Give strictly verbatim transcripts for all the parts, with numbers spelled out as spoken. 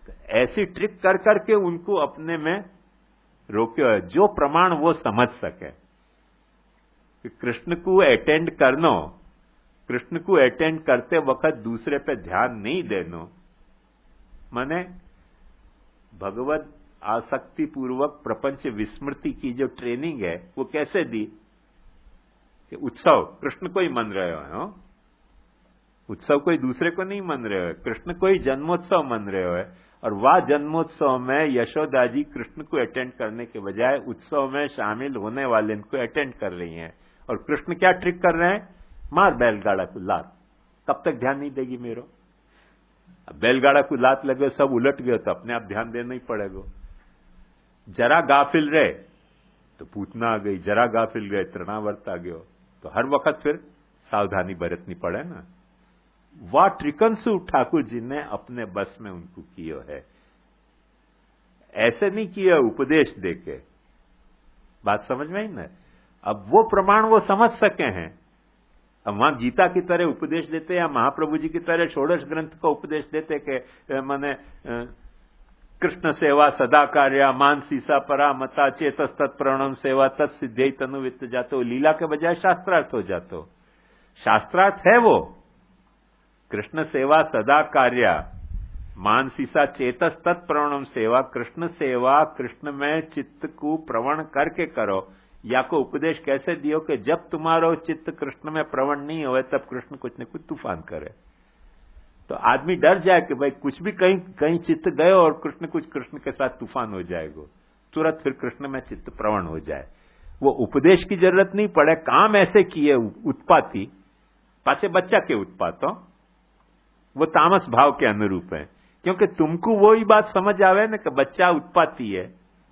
तो ऐसी ट्रिक कर करके उनको अपने में रोक्यो है, जो प्रमाण वो समझ सके कि कृष्ण को अटेंड करनो, कृष्ण को अटेंड करते वक्त दूसरे पे ध्यान नहीं देनो, माने भगवत आसक्ति पूर्वक प्रपंच विस्मृति की जो ट्रेनिंग है वो कैसे दी कि उत्सव कृष्ण को ही मन रहे हो, उत्सव कोई दूसरे को नहीं मन रहे हो, कृष्ण को ही जन्मोत्सव मन रहे हो। और वह जन्मोत्सव में यशोदा जी कृष्ण को अटेंड करने के बजाय उत्सव में शामिल होने वाले इनको अटेंड कर रही हैं। और कृष्ण क्या ट्रिक कर रहे हैं, मार बैलगाड़ा को लात, कब तक ध्यान नहीं देगी मेरो। अब बैलगाड़ा को लात लगे, सब उलट गए तो अपने आप ध्यान देना ही पड़ेगा। जरा गाफिल रहे तो पूतना आ गई, जरा गाफिल गए तृणावर्त आ गयो, तो हर वक्त फिर सावधानी बरतनी पड़े ना। वह ट्रिकंसु ठाकुर जी ने अपने बस में उनको कियो है, ऐसे नहीं किया उपदेश देके। बात समझ में आई ना। अब वो प्रमाण वो समझ सके हैं। अब वहां गीता की तरह उपदेश देते या महाप्रभु जी की तरह षोडश ग्रंथ को उपदेश देते कि माने कृष्ण सेवा सदा कार्या मानसीसा परा मता चेतस तत्प्रणम सेवा तत्सिद्धि तनुवित्त जातो, लीला के बजाय शास्त्रार्थ हो जातो। शास्त्रार्थ है वो कृष्ण सेवा सदा कार्या मानसीसा चेतस तत्प्रणम सेवा, कृष्ण सेवा कृष्ण में चित्त को प्रवण करके करो। या को उपदेश कैसे दियो कि जब तुम्हारो चित्त कृष्ण में प्रवण नहीं होए तब कृष्ण कुछ न कुछ तूफान करे। तो आदमी डर जाए कि भाई कुछ भी कहीं कहीं चित्त गए और कृष्ण कुछ कृष्ण के साथ तूफान हो जाएगा, तुरंत फिर कृष्ण में चित्त प्रवण हो जाए। वो उपदेश की जरूरत नहीं पड़े, काम ऐसे किए उत्पाती पासे बच्चा के उत्पातों, वो तामस भाव के अनुरूप है। क्योंकि तुमको वो ही बात समझ आवे ना कि बच्चा उत्पाती है,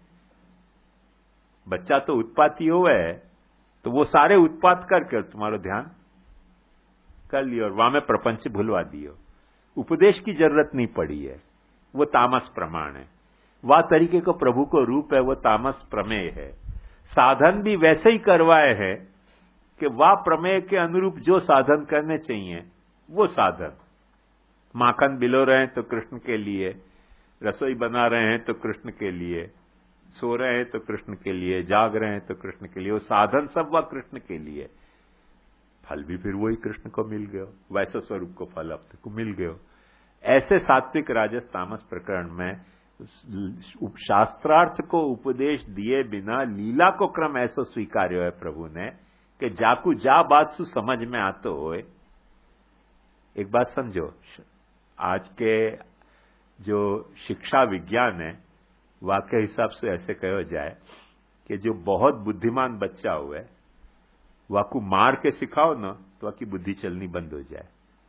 बच्चा तो उत्पाती हो है, तो वो सारे उत्पात करके तुम्हारा ध्यान कर लियो और वहां में प्रपंच भुलवा दियो। उपदेश की जरूरत नहीं पड़ी है, वो तामस प्रमाण है। वह तरीके को प्रभु को रूप है, वो तामस प्रमेय है। साधन भी वैसे ही करवाए हैं कि वह प्रमेय के अनुरूप जो साधन करने चाहिए वो साधन। माखन बिलो रहे हैं तो कृष्ण के लिए, रसोई बना रहे हैं तो कृष्ण के लिए, सो रहे हैं तो कृष्ण के लिए, जाग रहे हैं तो कृष्ण के लिए, वो साधन सब वह कृष्ण के लिए। फल भी फिर वही कृष्ण को मिल गयो, वैसे स्वरूप को फल अब तक को मिल गयो। ऐसे सात्विक राजस तामस प्रकरण में शास्त्रार्थ को उपदेश दिए बिना लीला को क्रम ऐसा स्वीकार्य है प्रभु ने कि जाकू जा बात सु समझ में आतो होए। एक बात समझो, आज के जो शिक्षा विज्ञान है वाकई हिसाब से ऐसे कहो जाए कि जो बहुत बुद्धिमान बच्चा हुए वाकू मार के सिखाओ ना तो वाकी बुद्धि चलनी बंद हो जाए।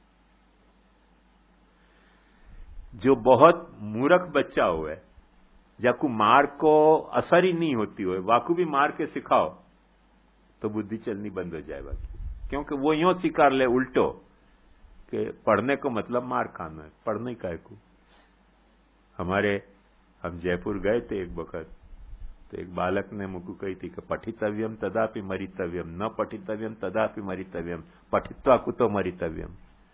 जो बहुत मूर्ख बच्चा हुए जाकू मार को असर ही नहीं होती हुए वाकू भी मार के सिखाओ तो बुद्धि चलनी बंद हो जाए बाकी। क्योंकि वो यूं स्वीकार ले उल्टो कि पढ़ने को मतलब मार खाना है, पढ़ने का है को। हमारे हम जयपुर गए थे एक वक्त, तो एक बालक ने मुझको कही थी कि पठितव्यम तदापि मरितव्यम, न पठितव्यम तदापि मरितव्यम, पठित्वा कुतो मरितव्यम।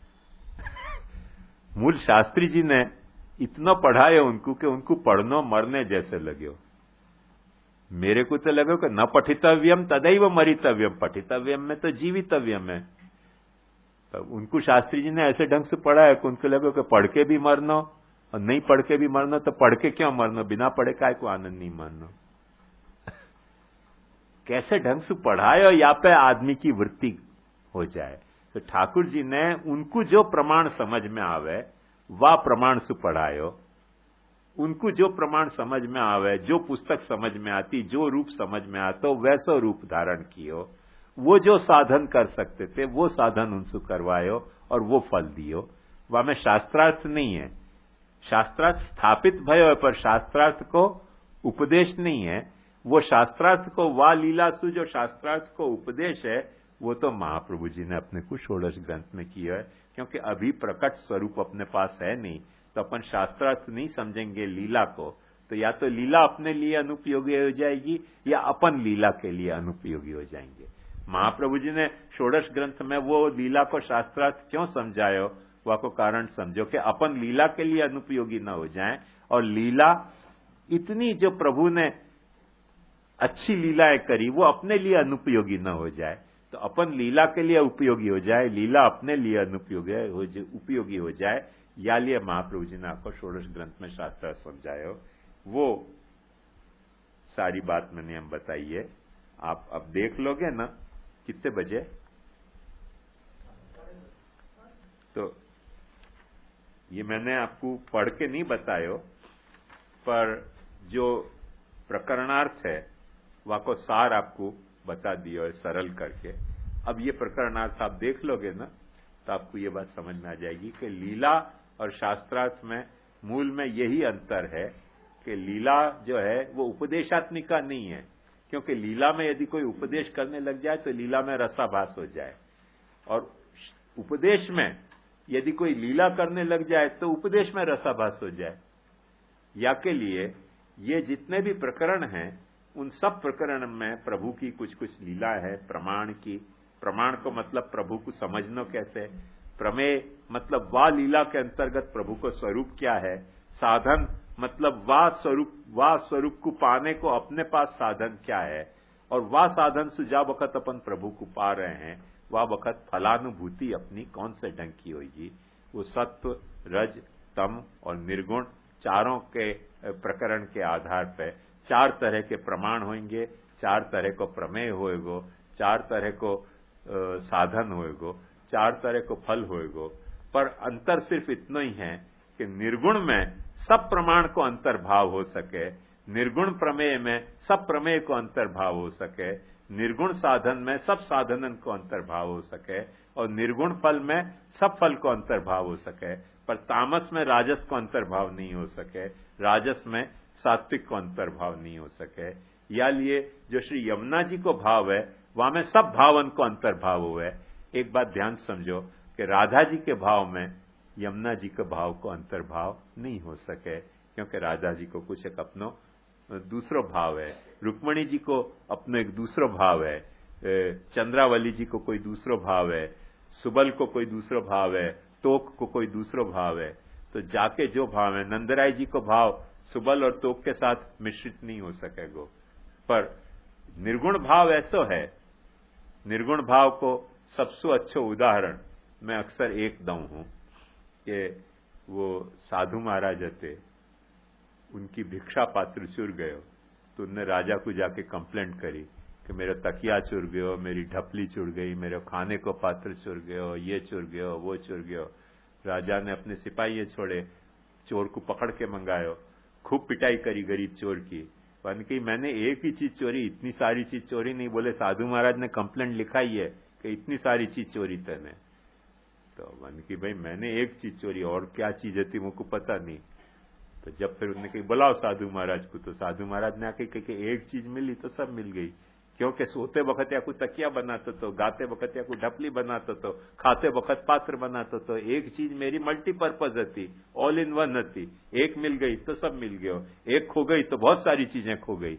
मूल शास्त्री जी ने इतना पढ़ाया उनको कि उनको पढ़नो मरने जैसे लगे। मेरे को तो लगे कि न पठितव्यम तदैव मरितव्यम, पठितव्यम में तो जीवितव्यम है। तो उनको शास्त्री जी ने ऐसे ढंग से पढ़ाया कि उनको लगे कि पढ़ के भी मरनो और नहीं पढ़ के भी मरना, तो पढ़ के क्यों मरना, बिना पढ़े काय को आनंद नहीं मानना। कैसे ढंग से पढ़ाए और या पे आदमी की वृत्ति हो जाए। तो ठाकुर जी ने उनको जो प्रमाण समझ में आवे वह प्रमाण से पढ़ायो, उनको जो प्रमाण समझ में आवे, जो पुस्तक समझ में आती, जो रूप समझ में आता वैसा रूप धारण कियो। वो जो साधन कर सकते थे वो साधन उनसे करवायो और वो फल दियो। वह में शास्त्रार्थ नहीं है, शास्त्रार्थ स्थापित भयो है पर शास्त्रार्थ को उपदेश नहीं है। वो शास्त्रार्थ को वा लीला सु जो शास्त्रार्थ को उपदेश है वो तो महाप्रभु जी ने अपने को षोडश ग्रंथ में किया है। क्योंकि अभी प्रकट स्वरूप अपने पास है नहीं, तो अपन शास्त्रार्थ नहीं समझेंगे लीला को, तो या तो लीला अपने लिए अनुपयोगी हो जाएगी या अपन लीला के लिए अनुपयोगी हो जाएंगे। महाप्रभु जी ने षोडश ग्रंथ में वो लीला को शास्त्रार्थ क्यों समझायो, वह को कारण समझो कि अपन लीला के लिए अनुपयोगी न हो जाएं, और लीला इतनी जो प्रभु ने अच्छी लीलाएं करी वो अपने लिए अनुपयोगी न हो जाए। तो अपन लीला के लिए उपयोगी हो जाए, लीला अपने लिए अनुपयोगी हो उपयोगी हो जाए, या लिए महाप्रभु जी ने आपको षोडश ग्रंथ में शास्त्र समझाए हो। वो सारी बात मैंने हम बताई है। आप अब देख लोगे ना कितने बजे, तो ये मैंने आपको पढ़ के नहीं बतायो, पर जो प्रकरणार्थ है वह को सार आपको बता दिया है सरल करके। अब ये प्रकरणार्थ आप देख लोगे ना तो आपको ये बात समझ में आ जाएगी कि लीला और शास्त्रार्थ में मूल में यही अंतर है कि लीला जो है वो उपदेशात्मिका नहीं है, क्योंकि लीला में यदि कोई उपदेश करने लग जाए तो लीला में रसाभास हो जाए, और उपदेश में यदि कोई लीला करने लग जाए तो उपदेश में रसाभास हो जाए। या के लिए ये जितने भी प्रकरण हैं उन सब प्रकरण में प्रभु की कुछ कुछ लीला है प्रमाण की। प्रमाण को मतलब प्रभु को समझना कैसे, प्रमेय मतलब वाह लीला के अंतर्गत प्रभु को स्वरूप क्या है, साधन मतलब वाह स्वरूप वाह स्वरूप को पाने को अपने पास साधन क्या है, और वाह साधन से जा वक्त अपन प्रभु को पा रहे हैं वह वक्त फलानुभूति अपनी कौन से ढंग की होगी। वो सत्व, रज, तम और निर्गुण चारों के प्रकरण के आधार पर चार तरह के प्रमाण होंगे, चार तरह को प्रमेय होएगो, चार तरह को साधन होएगो, चार तरह को फल होएगो। पर अंतर सिर्फ इतना ही है कि निर्गुण में सब प्रमाण को अंतर्भाव हो सके, निर्गुण प्रमेय में सब प्रमेय को अंतर्भाव हो सके, निर्गुण साधन में सब साधनन को अंतर्भाव हो सके, और निर्गुण फल में सब फल को अंतर्भाव हो सके। पर तामस में राजस को अंतर्भाव नहीं हो सके, राजस में सात्विक को अंतर्भाव नहीं हो सके। या लिए जो श्री यमुना जी को भाव है वहां में सब भावन को अंतर्भाव हुए। एक बात ध्यान समझो कि राधा जी के भाव में यमुना जी के भाव को अंतर्भाव नहीं हो सके, क्योंकि राधा जी को कुछ एक अपनो दूसरो भाव है, रुक्मणी जी को अपनो एक दूसरो भाव है, चंद्रावली जी को कोई दूसरो भाव है, सुबल को कोई दूसरो भाव है, तोक को कोई दूसरो भाव है। तो जाके जो भाव है नंदराय जी को भाव सुबल और तोक के साथ मिश्रित नहीं हो सकेगा। पर निर्गुण भाव ऐसो है, निर्गुण भाव को सबसे अच्छा उदाहरण मैं अक्सर एक दऊं हूं कि वो साधु महाराज थे, उनकी भिक्षा पात्र चुर गयो, तो उनने राजा को जाके कंप्लेंट करी कि मेरा तकिया चुर गयो, मेरी ढपली चुर गई, मेरे खाने को पात्र चुर गयो, ये चुर गयो, वो चुर गयो। राजा ने अपने सिपाही छोड़े, चोर को पकड़ के मंगायो, खूब पिटाई करी गरीब चोर की। वन की मैंने एक ही चीज चोरी, इतनी सारी चीज चोरी नहीं। बोले साधु महाराज ने कंप्लेंट लिखाई है कि इतनी सारी चीज चोरी तेने। तो वन की भाई मैंने एक चीज चोरी, और क्या चीज थी मुझको पता नहीं। तो जब फिर उन्होंने कही बुलाओ साधु महाराज को, तो साधु महाराज ने आके कही एक चीज मिली तो सब मिल गई, क्योंकि सोते वक्त या को तकिया बनाते तो, गाते वक्त या को ढपली बनाते तो, खाते वक्त पात्र बनाते तो। एक चीज मेरी मल्टीपर्पज थी, ऑल इन वन थी। एक मिल गई तो सब मिल गयो, एक खो गई तो बहुत सारी चीजें खो गई।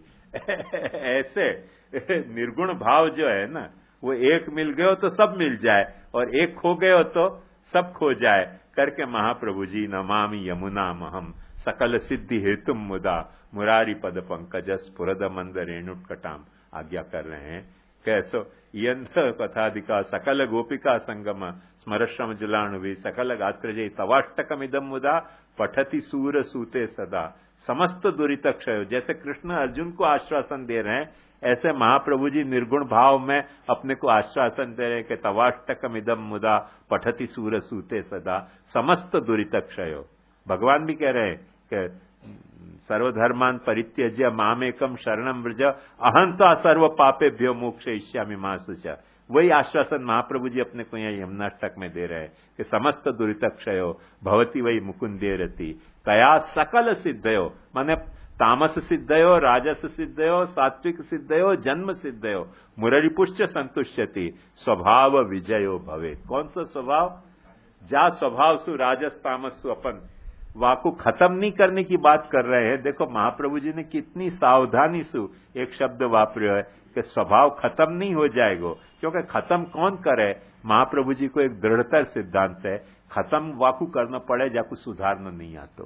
ऐसे निर्गुण भाव जो है ना, वो एक मिल गयो तो सब मिल जाए, और एक खो गयो तो सब खो जाए करके महाप्रभु जी नमामि यमुना महम सकल सिद्धि हेतुम मुदा मुरारी पद पंकज स्फुरद मंद रेणुकटाम आज्ञा कर रहे हैं। कैसो यंत्र कथाधिका सकल गोपिका संगम स्मरश्रम जुलाणुवी सकल गात्रजय तवाष्टकम इदम मुदा पठति सूर सूते सदा समस्त दुरित क्षय। जैसे कृष्ण अर्जुन को आश्वासन दे रहे हैं, ऐसे महाप्रभु जी निर्गुण भाव में अपने को आश्वासन दे रहे हैं कि तवाष्टकम इदम मुदा पठति सूर सूते सदा समस्त दुरित क्षय। भगवान भी कह रहे हैं कि सर्वधर्मान परित्यज्य मामेकम शरणम व्रज अहंता सर्व पापेभ्यो मोक्षयिष्यामि मा शुचा। वही आश्वासन महाप्रभु जी अपने को यहाँ यमुनाष्टक में दे रहे हैं कि समस्त दुरित क्षयो भवती वही मुकुंदे रति कया सकल सिद्धयो, माने तामस सिद्धयो, राजस सिद्धयो, सात्विक सिद्धयो, जन्म सिद्धयो, मुररिपुश्च संतुष्यति स्वभाव विजयो भवे। कौन सा स्वभाव? जा स्वभाव सु राजस तामस सु अपन वाको खत्म नहीं करने की बात कर रहे हैं। देखो महाप्रभु जी ने कितनी सावधानी से एक शब्द वापरियो है कि स्वभाव खत्म नहीं हो जाएगा, क्योंकि खत्म कौन करे? महाप्रभु जी को एक दृढ़तर सिद्धांत है, खत्म वाकू करना पड़े जाकू सुधारना नहीं आतो।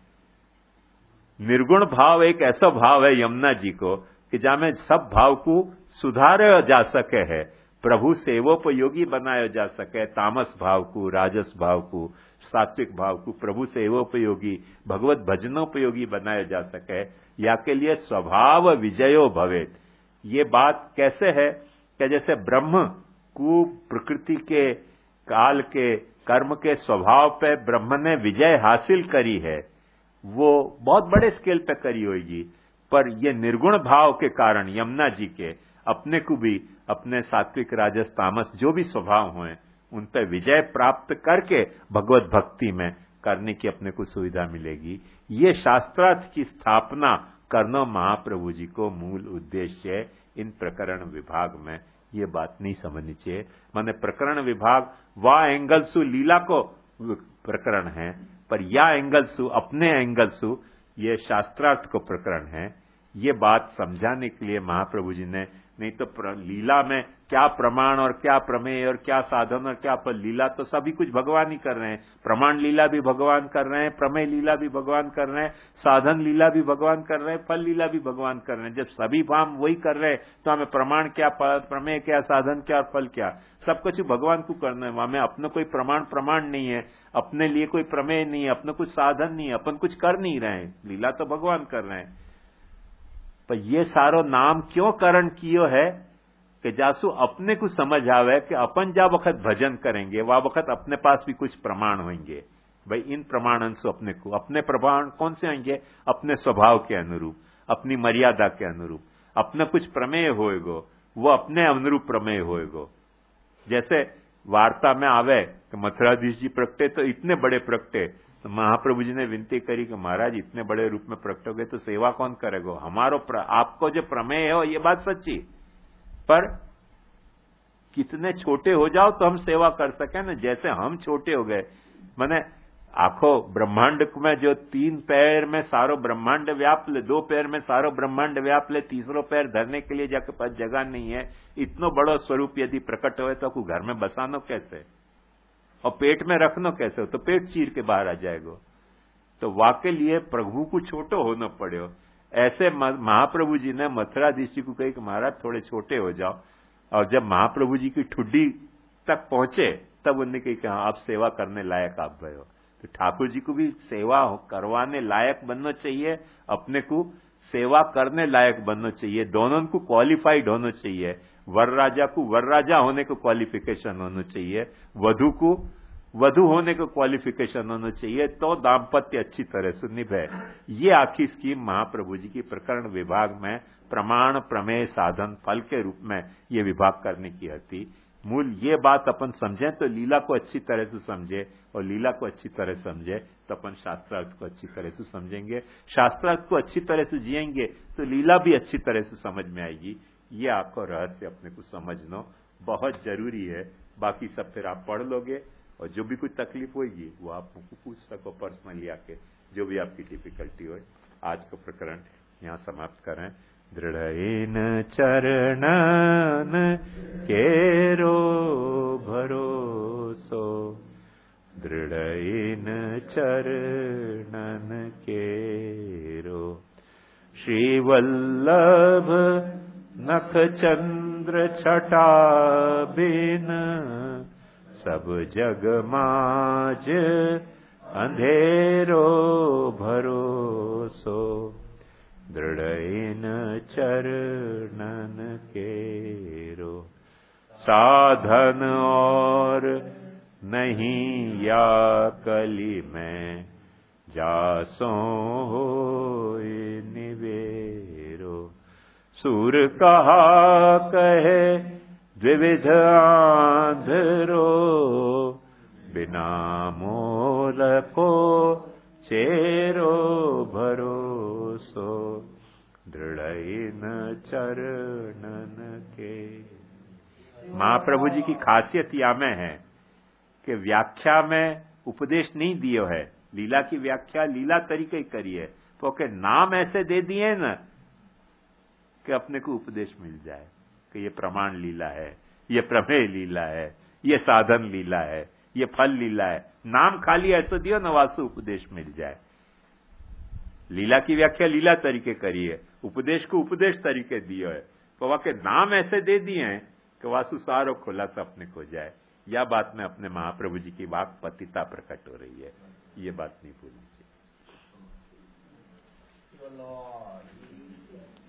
निर्गुण भाव एक ऐसा भाव है यमुना जी को कि जहां में सब भाव को सुधारा जा सके है, प्रभु सेवोपयोगी बनाया जा सके, तामस भाव को, राजस भाव को, सात्विक भाव को प्रभु सेवोपयोगी, भगवत भजनोपयोगी बनाया जा सके, या के लिए स्वभाव विजयो भवेत। ये बात कैसे है कि जैसे ब्रह्म को प्रकृति के, काल के, कर्म के स्वभाव पे ब्रह्म ने विजय हासिल करी है, वो बहुत बड़े स्केल पे करी होगी, पर ये निर्गुण भाव के कारण यमुना जी के अपने को भी अपने सात्विक राजस तामस जो भी स्वभाव हुए उन पर विजय प्राप्त करके भगवत भक्ति में करने की अपने को सुविधा मिलेगी। ये शास्त्रार्थ की स्थापना करना महाप्रभु जी को मूल उद्देश्य है। इन प्रकरण विभाग में ये बात नहीं समझनी चाहिए। माने प्रकरण विभाग वह एंगल सु लीला को प्रकरण है, पर या एंगल सु अपने एंगल सु ये शास्त्रार्थ को प्रकरण है। ये बात समझाने के लिए महाप्रभु जी ने, नहीं तो लीला में क्या प्रमाण और क्या प्रमेय और क्या साधन और क्या फल, लीला तो सभी कुछ भगवान ही कर रहे हैं। प्रमाण लीला भी भगवान कर रहे हैं, प्रमेय लीला भी भगवान कर रहे हैं, साधन लीला भी भगवान कर रहे हैं, फल लीला भी भगवान कर रहे हैं। जब सभी काम वही कर रहे हैं तो हमें प्रमाण क्या, प्रमेय क्या, साधन क्या और फल क्या, सब कुछ भगवान को करना है। हमें अपना कोई प्रमाण प्रमाण नहीं है, अपने लिए कोई प्रमेय नहीं है, अपना कुछ साधन नहीं है, अपन कुछ कर नहीं रहे हैं, लीला तो भगवान कर रहे हैं। तो ये सारो नाम क्यों करण कियो है कि जासु अपने को समझ आवे कि अपन जा वक्त भजन करेंगे वह वक्त अपने पास भी कुछ प्रमाण होंगे। भाई इन प्रमाणन से अपने को, अपने प्रमाण कौन से होंगे? अपने स्वभाव के अनुरूप, अपनी मर्यादा के अनुरूप। अपने कुछ प्रमेय होएगो वो अपने अनुरूप प्रमेय होएगो। जैसे वार्ता में आवे कि मथुराधीश जी प्रगटे तो इतने बड़े प्रगटे, तो महाप्रभु जी ने विनती करी कि महाराज इतने बड़े रूप में प्रकट हो गए तो सेवा कौन करेगा? हमारो प्र, आपको जो प्रमेय हो ये बात सच्ची, पर कितने छोटे हो जाओ तो हम सेवा कर सके ना। जैसे हम छोटे हो गए, माने आखो ब्रह्मांड में जो तीन पैर में सारो ब्रह्मांड व्याप ले, दो पैर में सारो ब्रह्मांड व्याप ले, तीसरो पैर धरने के लिए जाके पास जगह नहीं है, इतनो बड़ो स्वरूप यदि प्रकट हो तो आपको घर में बसानो कैसे और पेट में रखनो कैसे? तो पेट चीर के बाहर आ जाएगा। तो वाकई लिए प्रभु को छोटो होना पड़े। ऐसे महाप्रभु जी ने मथुराधीश जी को कही कि महाराज थोड़े छोटे हो जाओ, और जब महाप्रभु जी की ठुड्डी तक पहुंचे तब उन्होंने कही कि हाँ आप सेवा करने लायक आप गए हो। तो ठाकुर जी को भी सेवा करवाने लायक बनना चाहिए, अपने को सेवा करने लायक बनना चाहिए, दोनों को क्वालिफाइड होना चाहिए। वर राजा को वर राजा होने को क्वालिफिकेशन होना चाहिए, वधु को वधु होने को क्वालिफिकेशन होना चाहिए, तो दाम्पत्य अच्छी तरह से निभे। ये आखिर स्कीम महाप्रभु जी की प्रकरण विभाग में प्रमाण प्रमेय साधन फल के रूप में ये विभाग करने की थी। मूल ये बात अपन समझें तो लीला को अच्छी तरह से समझे, और लीला को अच्छी तरह समझे तो अपन शास्त्रार्थ को अच्छी तरह से समझेंगे। शास्त्रार्थ को अच्छी तरह से जिएंगे तो लीला भी अच्छी तरह से समझ में आएगी। ये आपको रहस्य अपने को समझना बहुत जरूरी है। बाकी सब फिर आप पढ़ लोगे, और जो भी कोई तकलीफ होगी वो आप मुझको पूछ सको पर्सनली आके, जो भी आपकी डिफिकल्टी हो। आज का प्रकरण यहाँ समाप्त करें। दृढ़ चरणन केरो भरोसो, दृढ़ चरणन केरो, श्रीवल्लभ नख चंद्र छटा बिन, सब जग माज अंधेरो भरोसो, दृढ़ चरणन केरो। साधन और नहीं या कली में, जासो होय निवेरो, सूर कहा कहे द्विविध आंधरो, बिना मोल को चेरो भरोसो, दृढ़ चरणन के। महाप्रभु जी की खासियत या में है कि व्याख्या में उपदेश नहीं दियो है। लीला की व्याख्या लीला तरीके ही करी है, तो के नाम ऐसे दे दिए न कि अपने को उपदेश मिल जाए कि ये प्रमाण लीला है, ये प्रमेय लीला है, ये साधन लीला है, ये फल लीला है। नाम खाली ऐसे दियो न वासु उपदेश मिल जाए। लीला की व्याख्या लीला तरीके करी है, उपदेश को उपदेश तरीके दियो है, तो वह के नाम ऐसे दे दिए हैं कि वासु सारो खुलासा अपने को जाए। यह बात में अपने महाप्रभु जी की वाक पतिता प्रकट हो रही है, ये बात नहीं भूलनी चाहिए।